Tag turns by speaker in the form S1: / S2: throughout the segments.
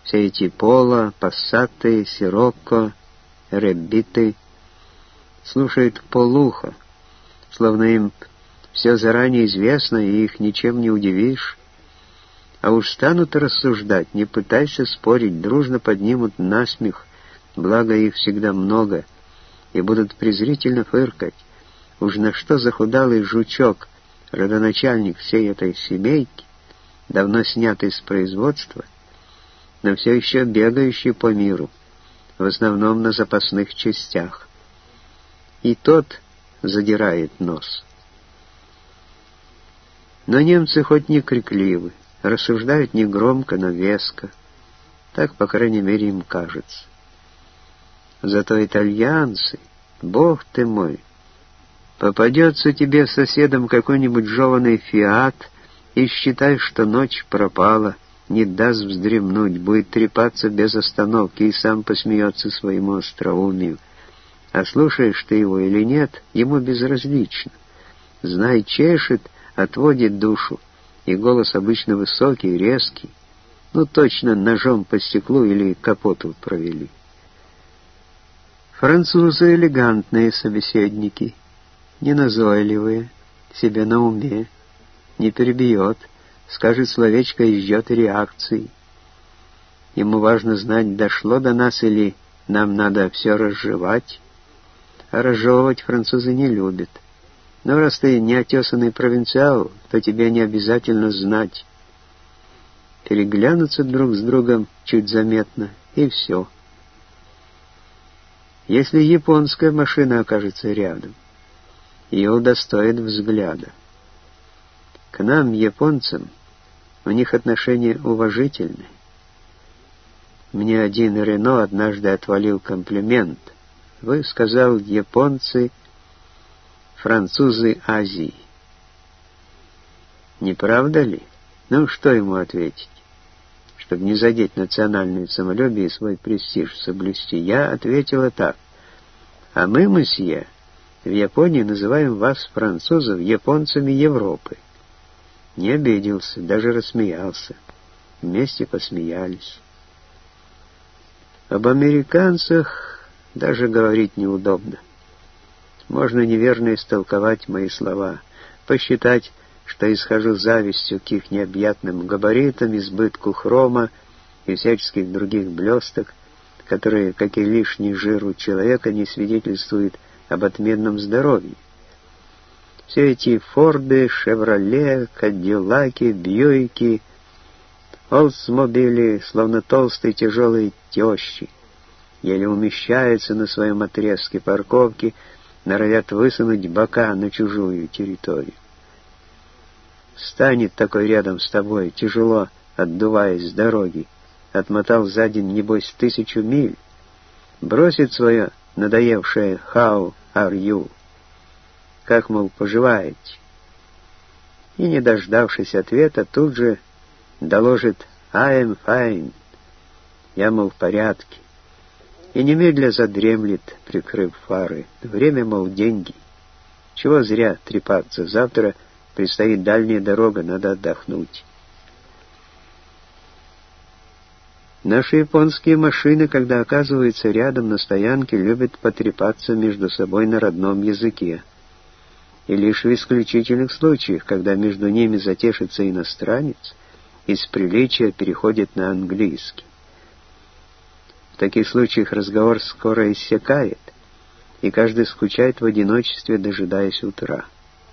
S1: Все эти Поло, Пассаты, Сирокко, Реббиты слушают вполуха, словно им все заранее известно, и их ничем не удивишь. А уж станут рассуждать, не пытайся спорить, дружно поднимут насмех, благо их всегда много, и будут презрительно фыркать. Уж на что захудалый жучок, родоначальник всей этой семейки, давно снятый с производства, но все еще бегающий по миру, в основном на запасных частях. И тот задирает нос. Но немцы хоть не крикливы, рассуждают не громко, но веско. Так, по крайней мере, им кажется. Зато итальянцы, бог ты мой, попадется тебе соседом какой-нибудь жеваный фиат, и считай, что ночь пропала, не даст вздремнуть, будет трепаться без остановки и сам посмеется своему остроумию. А слушаешь ты его или нет, ему безразлично. Знай, чешет, отводит душу, и голос обычно высокий, резкий, ну точно ножом по стеклу или капоту провели. Французы элегантные собеседники, неназойливые, себе на уме, не перебьет, скажет словечко и ждет реакции. Ему важно знать, дошло до нас или нам надо все разжевать. А разжевывать французы не любят. Но раз ты неотесанный провинциал, то тебе не обязательно знать. Переглянутся друг с другом чуть заметно, и все. Если японская машина окажется рядом, ее удостоит взгляда. К нам, японцам, у них отношения уважительны. Мне один Рено однажды отвалил комплимент. Вы, сказал, японцы, французы Азии. Не правда ли? Ну, что ему ответить? Чтобы не задеть национальное самолюбие и свой престиж соблюсти, я ответила так. А мы, месье, в Японии называем вас, французов, японцами Европы. Не обиделся, даже рассмеялся. Вместе посмеялись. Об американцах даже говорить неудобно. Можно неверно истолковать мои слова, посчитать, что исхожу завистью к их необъятным габаритам, избытку хрома и всяческих других блесток, которые, как и лишний жир у человека, не свидетельствуют об отменном здоровье. Все эти Форды, Шевроле, Кадиллаки, Бьюики, Олдсмобили, словно толстые тяжелые тещи, еле умещаются на своем отрезке парковки, норовят высунуть бока на чужую территорию. Станет такой рядом с тобой, тяжело отдуваясь с дороги, отмотал за день, небось, 1000 миль, бросит свое надоевшее «How are you?» Как, мол, поживаете? И, не дождавшись ответа, тут же доложит «I am fine», я, мол, в порядке, и немедля задремлет, прикрыв фары. Время, мол, деньги. Чего зря трепаться, завтра предстоит дальняя дорога, надо отдохнуть. Наши японские машины, когда оказываются рядом на стоянке, любят потрепаться между собой на родном языке. И лишь в исключительных случаях, когда между ними затешится иностранец, из приличия переходит на английский. В таких случаях разговор скоро иссякает, и каждый скучает в одиночестве, дожидаясь утра.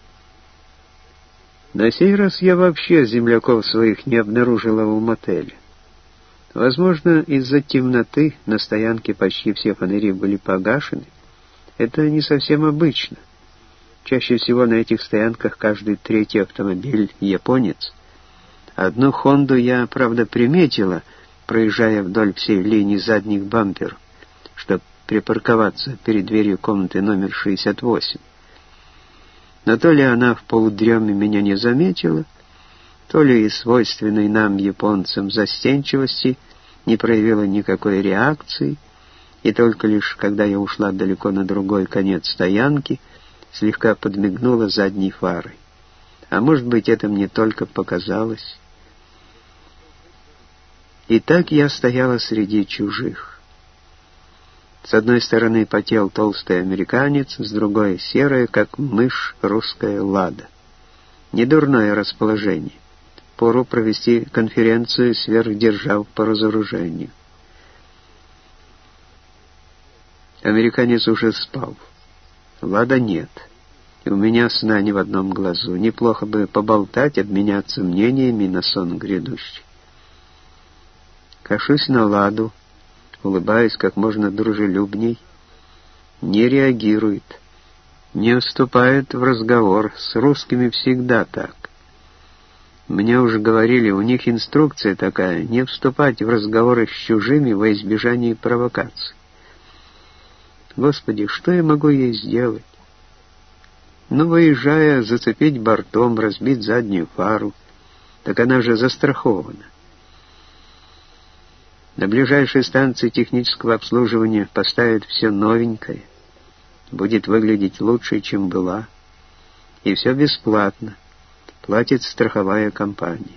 S1: На сей раз я вообще земляков своих не обнаружила в мотеле. Возможно, из-за темноты на стоянке почти все фонари были погашены. Это не совсем обычно. Чаще всего на этих стоянках каждый третий автомобиль японец. Одну «Хонду» я, правда, приметила, проезжая вдоль всей линии задних бамперов, чтобы припарковаться перед дверью комнаты номер 68. Но то ли она в полудреме меня не заметила, то ли из свойственной нам, японцам, застенчивости не проявила никакой реакции, и только лишь когда я ушла далеко на другой конец стоянки, слегка подмигнула задней фарой. А может быть, это мне только показалось. И так я стояла среди чужих. С одной стороны потел толстый американец, с другой — серая, как мышь, русская лада. Недурное расположение. Пору провести конференцию сверхдержав по разоружению. Американец уже спал. Лада нет. И у меня сна ни в одном глазу. Неплохо бы поболтать, обменяться мнениями на сон грядущий. Кашусь на Ладу, улыбаюсь как можно дружелюбней. Не реагирует. Не вступает в разговор. С русскими всегда так. Мне уже говорили, у них инструкция такая — не вступать в разговоры с чужими во избежание провокаций. Господи, что я могу ей сделать? Ну, выезжая, зацепить бортом, разбить заднюю фару. Так она же застрахована. На ближайшей станции технического обслуживания поставят все новенькое. Будет выглядеть лучше, чем была. И все бесплатно. Платит страховая компания.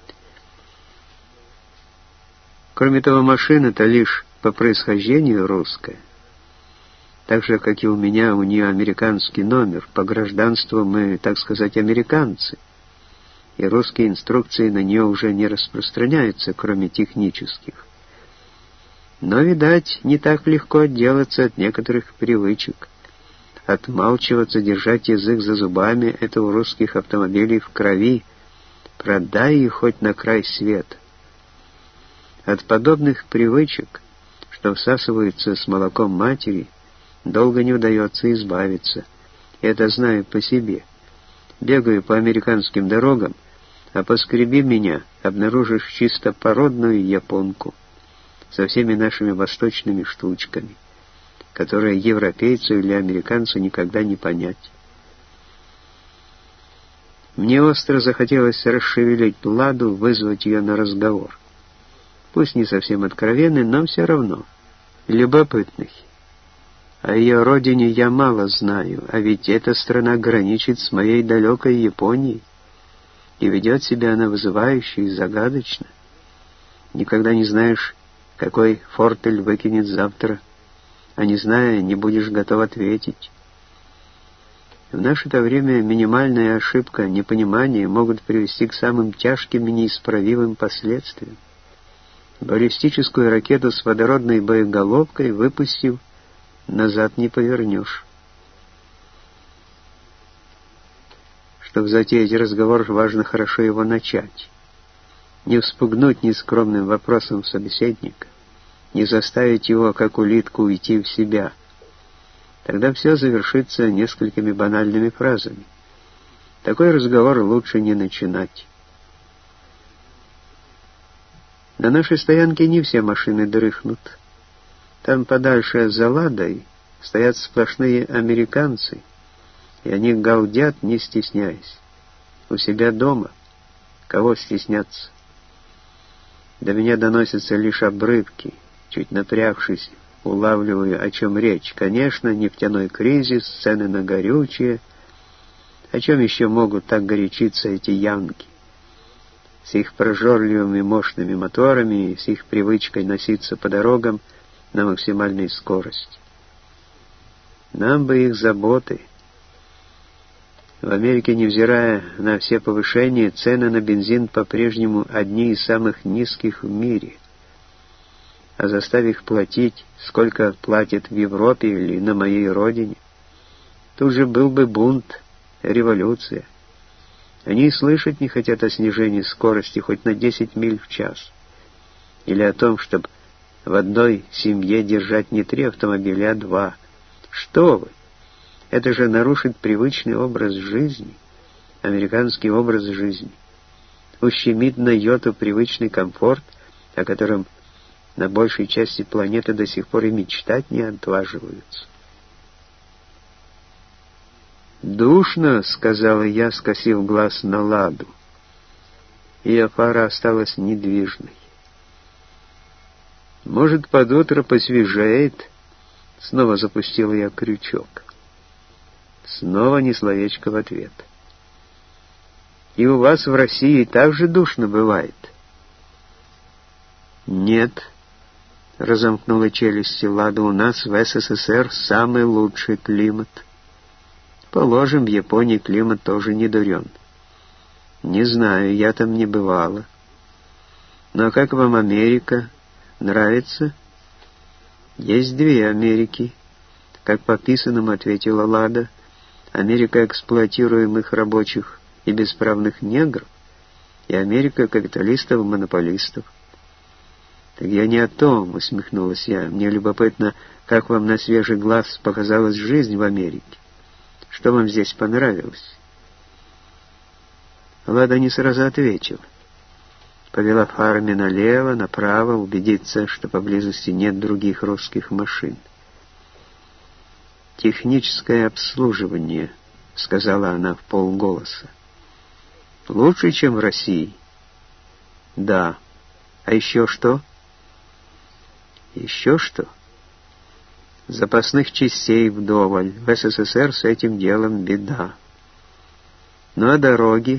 S1: Кроме того, машина-то лишь по происхождению русская. Так же, как и у меня, у нее американский номер. По гражданству мы, так сказать, американцы. И русские инструкции на нее уже не распространяются, кроме технических. Но, видать, не так легко отделаться от некоторых привычек. Отмалчиваться, держать язык за зубами — это у русских автомобилей в крови. Продай их хоть на край света. От подобных привычек, что всасываются с молоком матери, долго не удается избавиться. Это знаю по себе. Бегаю по американским дорогам, а поскреби меня, обнаружишь чисто породную японку со всеми нашими восточными штучками, которые европейцу или американцу никогда не понять. Мне остро захотелось расшевелить Ладу, вызвать ее на разговор. Пусть не совсем откровенный, но все равно любопытный. О ее родине я мало знаю, а ведь эта страна граничит с моей далекой Японией, и ведет себя она вызывающе и загадочно. Никогда не знаешь, какой фортель выкинет завтра, а не зная, не будешь готов ответить. В наше-то время минимальная ошибка, непонимание могут привести к самым тяжким и неисправимым последствиям. Баллистическую ракету с водородной боеголовкой выпустив, назад не повернешь. Чтобы затеять разговор, важно хорошо его начать. Не вспугнуть нескромным вопросом собеседника, не заставить его, как улитку, уйти в себя. Тогда все завершится несколькими банальными фразами. Такой разговор лучше не начинать. На нашей стоянке не все машины дрыхнут. Там подальше за Ладой стоят сплошные американцы, и они галдят, не стесняясь. У себя дома. Кого стесняться? До меня доносятся лишь обрывки. Чуть напрягшись, улавливаю, о чем речь. Конечно, нефтяной кризис, цены на горючее. О чем еще могут так горячиться эти янки? С их прожорливыми мощными моторами и с их привычкой носиться по дорогам на максимальной скорости. Нам бы их заботы. В Америке, невзирая на все повышения, цены на бензин по-прежнему одни из самых низких в мире. А заставив их платить, сколько платят в Европе или на моей родине, тут же был бы бунт, революция. Они и слышать не хотят о снижении скорости хоть на 10 миль в час. Или о том, чтобы в одной семье держать не 3 автомобиля, а 2. Что вы? Это же нарушит привычный образ жизни, американский образ жизни. Ущемит на йоту привычный комфорт, о котором на большей части планеты до сих пор и мечтать не отваживаются. «Душно», — сказала я, скосив глаз на Ладу. Ее фара осталась недвижной. «Может, под утро посвежеет?» Снова запустила я крючок. Снова ни словечко в ответ. «И у вас в России так же душно бывает?» «Нет», — разомкнула челюсти Лада, — «у нас в СССР самый лучший климат. Положим, в Японии климат тоже не дурен. Не знаю, я там не бывала. Но как вам Америка? Нравится?» «Есть две Америки», — как по писанному ответила Лада. «Америка эксплуатируемых рабочих и бесправных негров, и Америка капиталистов-монополистов». «Так я не о том», — усмехнулась я. «Мне любопытно, как вам на свежий глаз показалась жизнь в Америке. Что вам здесь понравилось?» Лада не сразу ответила. Повела фарами налево, направо, убедиться, что поблизости нет других русских машин. «Техническое обслуживание», — сказала она вполголоса. «Лучше, чем в России?» «Да. А еще что?» «Еще что?» «Запасных частей вдоволь. В СССР с этим делом беда. Ну а дороги?»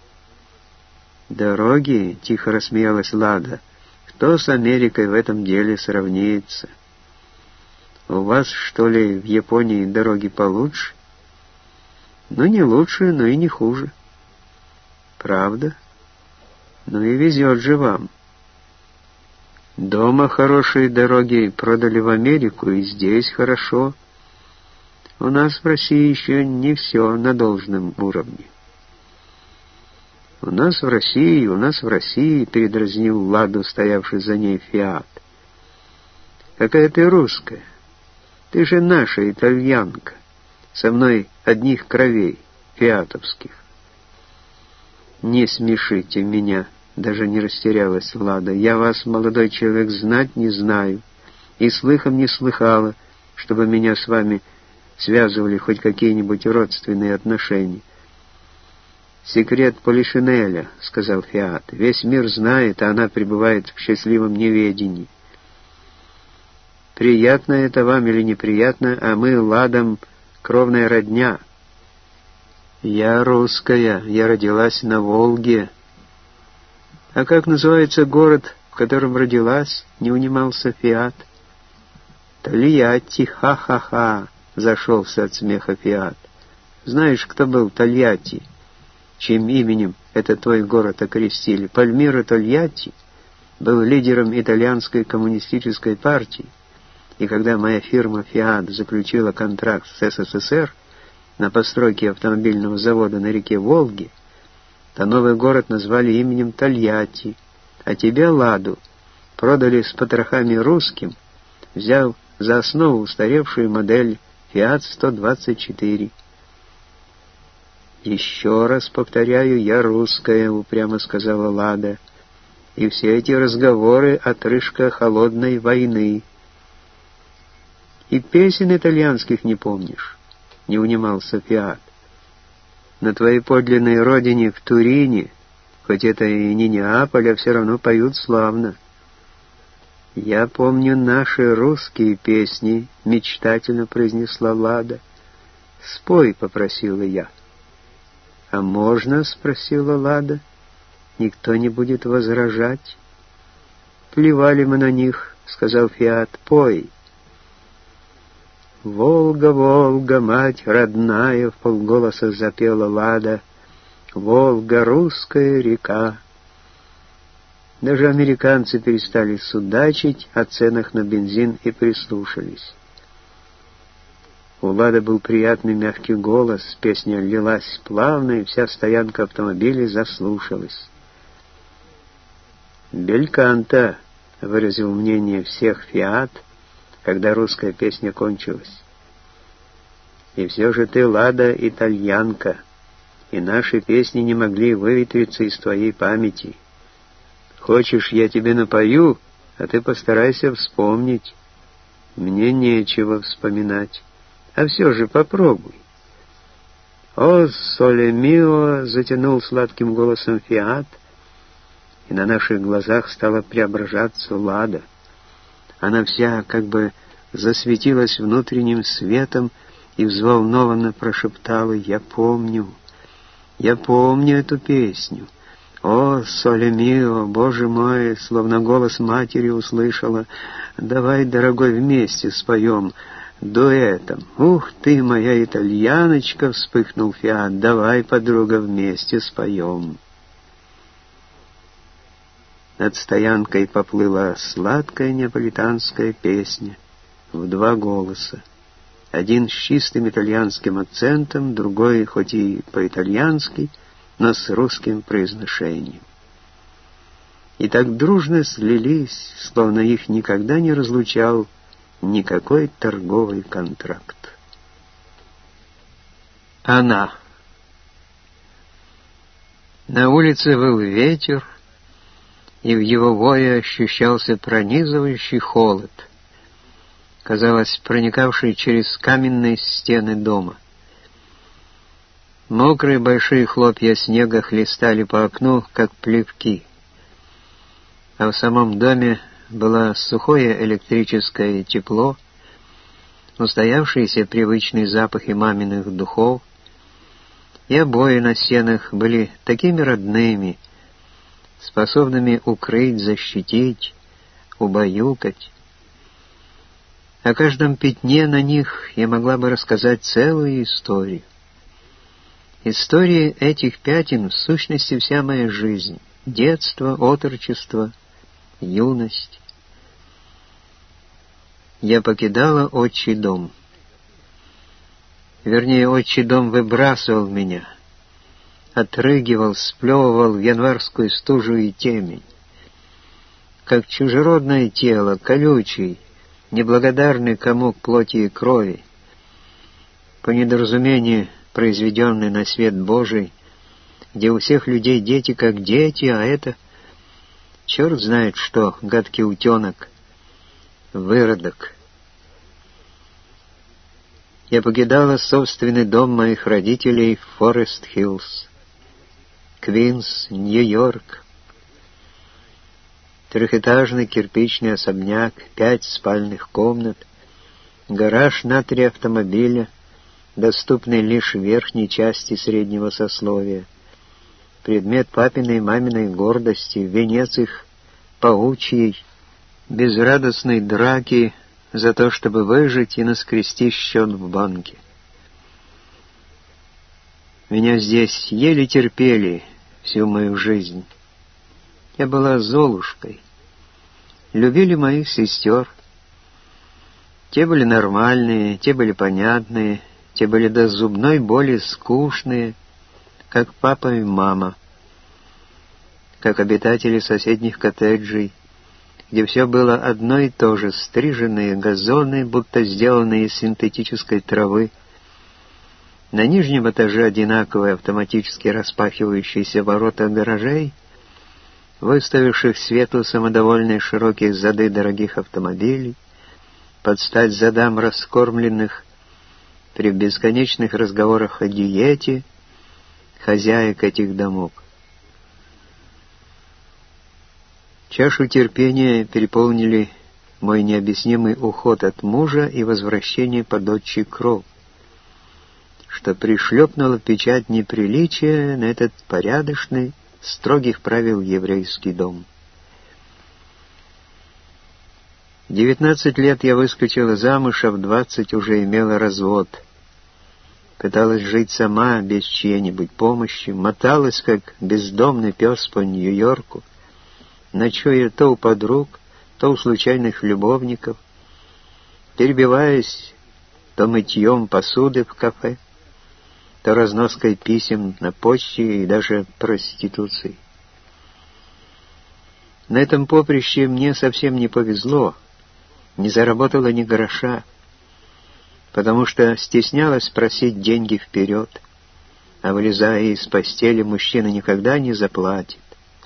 S1: «Дороги?» — тихо рассмеялась Лада. «Кто с Америкой в этом деле сравнится? У вас, что ли, в Японии дороги получше?» «Ну, не лучше, но и не хуже». «Правда? Ну и везет же вам. Дома хорошие дороги продали в Америку, и здесь хорошо. У нас в России еще не все на должном уровне». «У нас в России», — передразнил Ладу, стоявший за ней Фиат. «Какая ты русская? Ты же наша итальянка, со мной одних кровей, фиатовских». «Не смешите меня», — даже не растерялась Лада. «Я вас, молодой человек, знать не знаю, и слыхом не слыхала, чтобы меня с вами связывали хоть какие-нибудь родственные отношения». «Секрет Полишинеля», — сказал Фиат. «Весь мир знает, а она пребывает в счастливом неведении. Приятно это вам или неприятно, а мы Ладом кровная родня. Я русская, я родилась на Волге». «А как называется город, в котором родилась?» — не унимался Фиат. «Тольятти, ха-ха-ха!» — зашелся от смеха Фиат. «Знаешь, кто был Тольятти, чьим именем этот твой город окрестили? Пальмиро Тольятти был лидером итальянской коммунистической партии, и когда моя фирма «Фиат» заключила контракт с СССР на постройке автомобильного завода на реке Волге, то новый город назвали именем Тольятти, а тебя, Ладу, продали с потрохами русским, взяв за основу устаревшую модель «Фиат-124». «Еще раз повторяю, я русская», — упрямо сказала Лада, — «и все эти разговоры — отрыжка холодной войны». «И песен итальянских не помнишь?» — не унимался Фиат. «На твоей подлинной родине, в Турине, хоть это и не Неаполь, а все равно поют славно». «Я помню наши русские песни», — мечтательно произнесла Лада. «Спой», — попросила я. «А можно?» — спросила Лада. «Никто не будет возражать». «Плевали мы на них», — сказал Фиат. «Пой». «Волга, Волга, мать родная», — вполголоса запела Лада. «Волга, русская река». Даже американцы перестали судачить о ценах на бензин и прислушались. У Лады был приятный мягкий голос, песня лилась плавно, и вся стоянка автомобилей заслушалась. «Бельканто», — выразил мнение всех Фиат, когда русская песня кончилась. «И все же ты, Лада, итальянка, и наши песни не могли выветриться из твоей памяти. Хочешь, я тебе напою, а ты постарайся вспомнить». «Мне нечего вспоминать. А все же попробуй». «О, соле мио», — затянул сладким голосом Фиат, и на наших глазах стала преображаться Лада. Она вся как бы засветилась внутренним светом и взволнованно прошептала: я помню эту песню. «О, соле мио, Боже мой!» Словно голос матери услышала. «Давай, дорогой, вместе споем дуэтом». «Ух ты, моя итальяночка!» — вспыхнул Фиат. «Давай, подруга, вместе споем». Над стоянкой поплыла сладкая неаполитанская песня в два голоса. Один с чистым итальянским акцентом, другой, хоть и по-итальянски, но с русским произношением. И так дружно слились, словно их никогда не разлучал никакой торговый контракт. Она. На улице выл ветер, и в его вое ощущался пронизывающий холод, казалось, проникавший через каменные стены дома. Мокрые большие хлопья снега хлестали по окну, как плевки, а в самом доме было сухое электрическое тепло, устоявшиеся привычные запахи маминых духов, и обои на стенах были такими родными, способными укрыть, защитить, убаюкать. О каждом пятне на них я могла бы рассказать целую историю. История этих пятен в сущности вся моя жизнь. Детство, отрочество, юность. Я покидала отчий дом. Вернее, отчий дом выбрасывал меня, отрыгивал, сплевывал в январскую стужу и темень. Как чужеродное тело, колючий, неблагодарный комок плоти и крови, по недоразумению произведенный на свет Божий, где у всех людей дети как дети, а это, черт знает что, гадкий утенок, выродок. Я покидала собственный дом моих родителей в Форест-Хиллз, Квинс, Нью-Йорк. Трехэтажный кирпичный особняк, 5 спальных комнат, гараж на 3 автомобиля, доступный лишь в верхней части среднего сословия, предмет папиной и маминой гордости, венец их паучьей, безрадостной драки за то, чтобы выжить и наскрести счет в банке. Меня здесь еле терпели всю мою жизнь. Я была Золушкой. Любили моих сестер. Те были нормальные, те были понятные, те были до зубной боли скучные, как папа и мама, как обитатели соседних коттеджей, где все было одно и то же, стриженные газоны, будто сделанные из синтетической травы, на нижнем этаже одинаковые автоматически распахивающиеся ворота гаражей, выставивших свету самодовольные широкие зады дорогих автомобилей, под стать задам раскормленных при бесконечных разговорах о диете хозяек этих домов. Чашу терпения переполнили мой необъяснимый уход от мужа и возвращение под отчий кров, что пришлепнуло печать неприличия на этот порядочный, строгих правил еврейский дом. В 19 лет я выскочила замуж, а в 20 уже имела развод. Пыталась жить сама, без чьей-нибудь помощи, моталась, как бездомный пес по Нью-Йорку, ночуя то у подруг, то у случайных любовников, перебиваясь то мытьем посуды в кафе, то разноской писем на почте и даже проституцией. На этом поприще мне совсем не повезло, не заработала ни гроша, потому что стеснялась просить деньги вперед, а вылезая из постели, мужчина никогда не заплатит.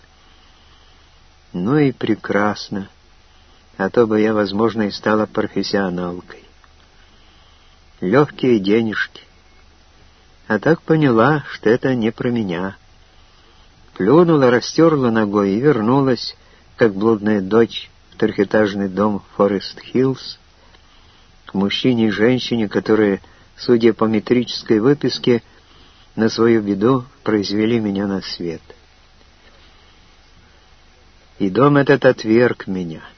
S1: Ну и прекрасно, а то бы я, возможно, и стала профессионалкой. Легкие денежки. А так поняла, что это не про меня. Плюнула, растерла ногой и вернулась, как блудная дочь, в трехэтажный дом Форест-Хиллз, к мужчине и женщине, которые, судя по метрической выписке, на свою беду произвели меня на свет. и дом этот отверг меня.